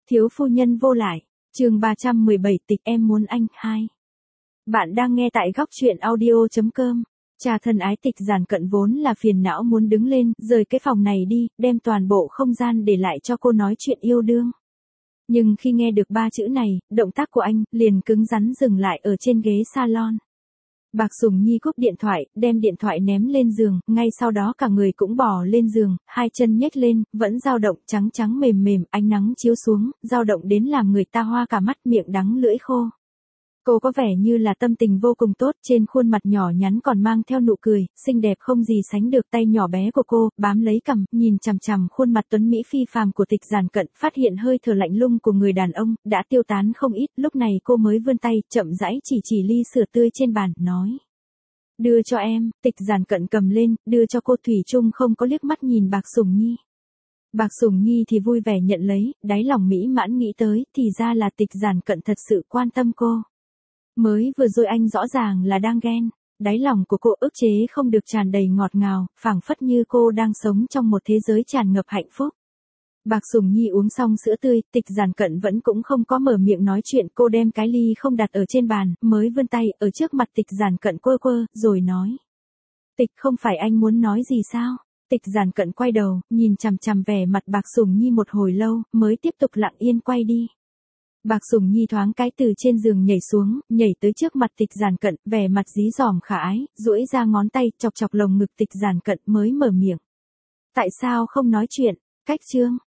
Thiếu phu nhân vô lại, chương 317 tịch em muốn anh 2. Bạn đang nghe tại góc truyện audio.com. Cha thân ái Tịch Giản Cận vốn là phiền não muốn đứng lên, rời cái phòng này đi, đem toàn bộ không gian để lại cho cô nói chuyện yêu đương. Nhưng khi nghe được 3 chữ này, động tác của anh liền cứng rắn dừng lại ở trên ghế salon. Bạc Sùng Nhi cúp điện thoại, đem điện thoại ném lên giường, ngay sau đó cả người cũng bò lên giường, hai chân nhếch lên, vẫn dao động trắng trắng mềm mềm, ánh nắng chiếu xuống, dao động đến làm người ta hoa cả mắt, miệng đắng lưỡi khô. Cô có vẻ như là tâm tình vô cùng tốt, trên khuôn mặt nhỏ nhắn còn mang theo nụ cười, xinh đẹp không gì sánh được, tay nhỏ bé của cô, bám lấy cằm, nhìn chằm chằm khuôn mặt tuấn mỹ phi phàm của Tịch Giản Cận, phát hiện hơi thở lạnh lùng của người đàn ông, đã tiêu tán không ít, lúc này cô mới vươn tay, chậm rãi chỉ ly sữa tươi trên bàn, nói. Đưa cho em, Tịch Giản Cận cầm lên, đưa cho cô, thủy chung không có liếc mắt nhìn Bạc Sùng Nhi. Bạc Sùng Nhi thì vui vẻ nhận lấy, đáy lòng mỹ mãn nghĩ tới, thì ra là Tịch Giản Cận thật sự quan tâm cô. Mới vừa rồi anh rõ ràng là đang ghen, đáy lòng của cô ức chế không được tràn đầy ngọt ngào, phảng phất như cô đang sống trong một thế giới tràn ngập hạnh phúc. Bạc Sùng Nhi uống xong sữa tươi, Tịch Giản Cận vẫn cũng không có mở miệng nói chuyện, cô đem cái ly không đặt ở trên bàn, mới vươn tay ở trước mặt Tịch Giản Cận quơ, rồi nói. Tịch, không phải anh muốn nói gì sao? Tịch Giản Cận quay đầu, nhìn chằm chằm vẻ mặt Bạc Sùng Nhi một hồi lâu, mới tiếp tục lặng yên quay đi. Bạc Sùng Nhi thoáng cái từ trên giường nhảy xuống, nhảy tới trước mặt Tịch Giản Cận, vẻ mặt dí dỏm khả ái, duỗi ra ngón tay, chọc lồng ngực Tịch Giản Cận mới mở miệng. Tại sao không nói chuyện? Cách chương.